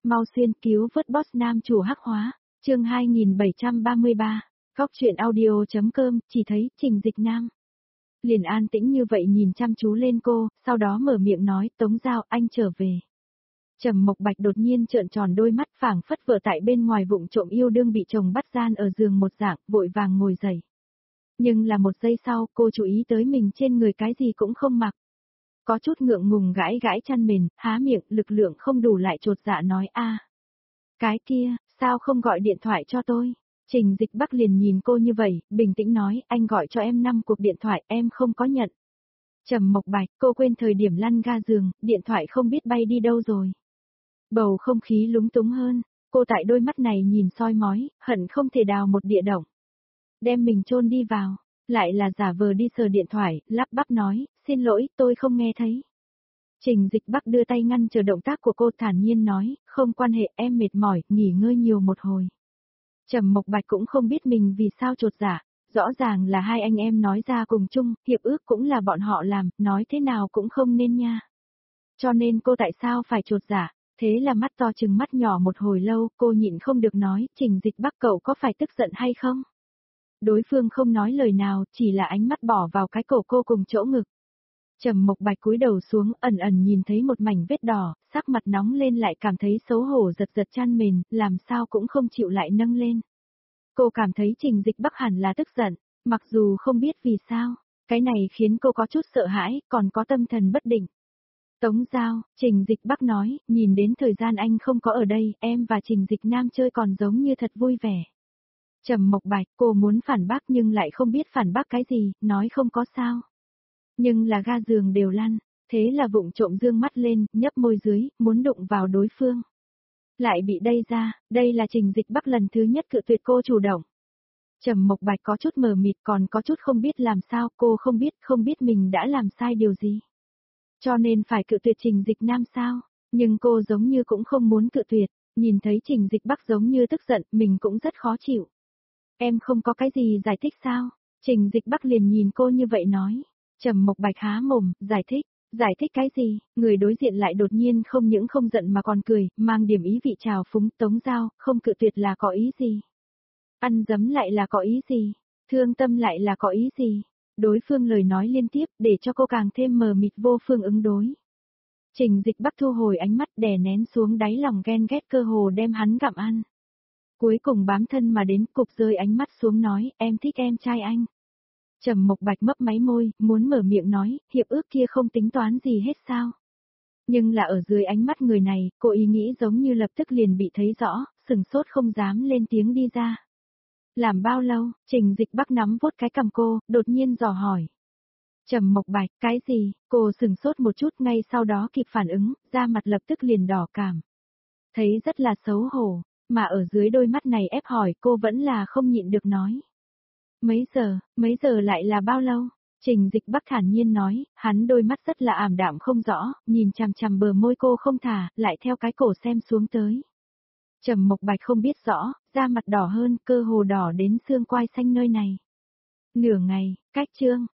mau xuyên cứu vớt boss nam chủ hắc hóa, chương 2733, góc truyện audio.com, chỉ thấy Trình Dịch Nam. Liền an tĩnh như vậy nhìn chăm chú lên cô, sau đó mở miệng nói, Tống Giao, anh trở về. Trầm Mộc Bạch đột nhiên trợn tròn đôi mắt, phảng phất vợ tại bên ngoài vụng trộm yêu đương bị chồng bắt gian ở giường một dạng, vội vàng ngồi dậy. Nhưng là một giây sau, cô chú ý tới mình trên người cái gì cũng không mặc. Có chút ngượng ngùng gãi gãi chăn mền, há miệng, lực lượng không đủ lại chột dạ nói a. Cái kia, sao không gọi điện thoại cho tôi? Trình Dịch Bắc liền nhìn cô như vậy, bình tĩnh nói, anh gọi cho em 5 cuộc điện thoại, em không có nhận. Trầm Mộc Bạch, cô quên thời điểm lăn ga giường, điện thoại không biết bay đi đâu rồi. Bầu không khí lúng túng hơn, cô tại đôi mắt này nhìn soi mói, hận không thể đào một địa động. Đem mình chôn đi vào, lại là giả vờ đi sờ điện thoại, lắp bắp nói, xin lỗi, tôi không nghe thấy. Trình Dịch Bắc đưa tay ngăn chờ động tác của cô, thản nhiên nói, không quan hệ, em mệt mỏi, nghỉ ngơi nhiều một hồi. Trầm Mộc Bạch cũng không biết mình vì sao chột dạ, rõ ràng là hai anh em nói ra cùng chung, hiệp ước cũng là bọn họ làm, nói thế nào cũng không nên nha. Cho nên cô tại sao phải chột dạ, thế là mắt to chừng mắt nhỏ một hồi lâu, cô nhịn không được nói, Trình Dịch Bắc cậu có phải tức giận hay không? Đối phương không nói lời nào, chỉ là ánh mắt bỏ vào cái cổ cô cùng chỗ ngực. Trầm Mộc Bạch cúi đầu xuống, ẩn ẩn nhìn thấy một mảnh vết đỏ, sắc mặt nóng lên lại cảm thấy xấu hổ giật giật chăn mền, làm sao cũng không chịu lại nâng lên. Cô cảm thấy Trình Dịch Bắc hẳn là tức giận, mặc dù không biết vì sao, cái này khiến cô có chút sợ hãi, còn có tâm thần bất định. Tống Giao, Trình Dịch Bắc nói, nhìn đến thời gian anh không có ở đây, em và Trình Dịch Nam chơi còn giống như thật vui vẻ. Trầm Mộc Bạch, cô muốn phản bác nhưng lại không biết phản bác cái gì, nói không có sao. Nhưng là ga giường đều lăn, thế là vụng trộm dương mắt lên, nhấp môi dưới, muốn đụng vào đối phương. Lại bị đẩy ra, đây là Trình Dịch Bắc lần thứ nhất cự tuyệt cô chủ động. Trầm Mộc Bạch có chút mờ mịt, còn có chút không biết làm sao, cô không biết mình đã làm sai điều gì. Cho nên phải cự tuyệt Trình Dịch Nam sao, nhưng cô giống như cũng không muốn cự tuyệt, nhìn thấy Trình Dịch Bắc giống như tức giận, mình cũng rất khó chịu. Em không có cái gì giải thích sao? Trình Dịch Bắc liền nhìn cô như vậy nói. Trầm Mộc Bạch há mồm, giải thích cái gì? Người đối diện lại đột nhiên không những không giận mà còn cười, mang điểm ý vị trào phúng. Tống Giao, không cự tuyệt là có ý gì? Ăn dấm lại là có ý gì? Thương tâm lại là có ý gì? Đối phương lời nói liên tiếp để cho cô càng thêm mờ mịt vô phương ứng đối. Trình Dịch Bắc thu hồi ánh mắt đè nén xuống đáy lòng ghen ghét cơ hồ đem hắn gặm ăn. Cuối cùng bám thân mà đến cục rơi ánh mắt xuống nói, em thích em trai anh. Trầm Mộc Bạch mấp máy môi, muốn mở miệng nói, hiệp ước kia không tính toán gì hết sao. Nhưng là ở dưới ánh mắt người này, cô ý nghĩ giống như lập tức liền bị thấy rõ, sừng sốt không dám lên tiếng đi ra. Làm bao lâu, Trình Dịch Bắc nắm vuốt cái cằm cô, đột nhiên dò hỏi. Trầm Mộc Bạch, cái gì, cô sừng sốt một chút ngay sau đó kịp phản ứng, da mặt lập tức liền đỏ cảm. Thấy rất là xấu hổ, mà ở dưới đôi mắt này ép hỏi cô vẫn là không nhịn được nói. Mấy giờ lại là bao lâu? Trình Dịch Bắc thản nhiên nói, hắn đôi mắt rất là ảm đạm không rõ, nhìn chằm chằm bờ môi cô không thả, lại theo cái cổ xem xuống tới. Trầm Mộc Bạch không biết rõ, da mặt đỏ hơn, cơ hồ đỏ đến xương quai xanh nơi này. Nửa ngày, cách chương,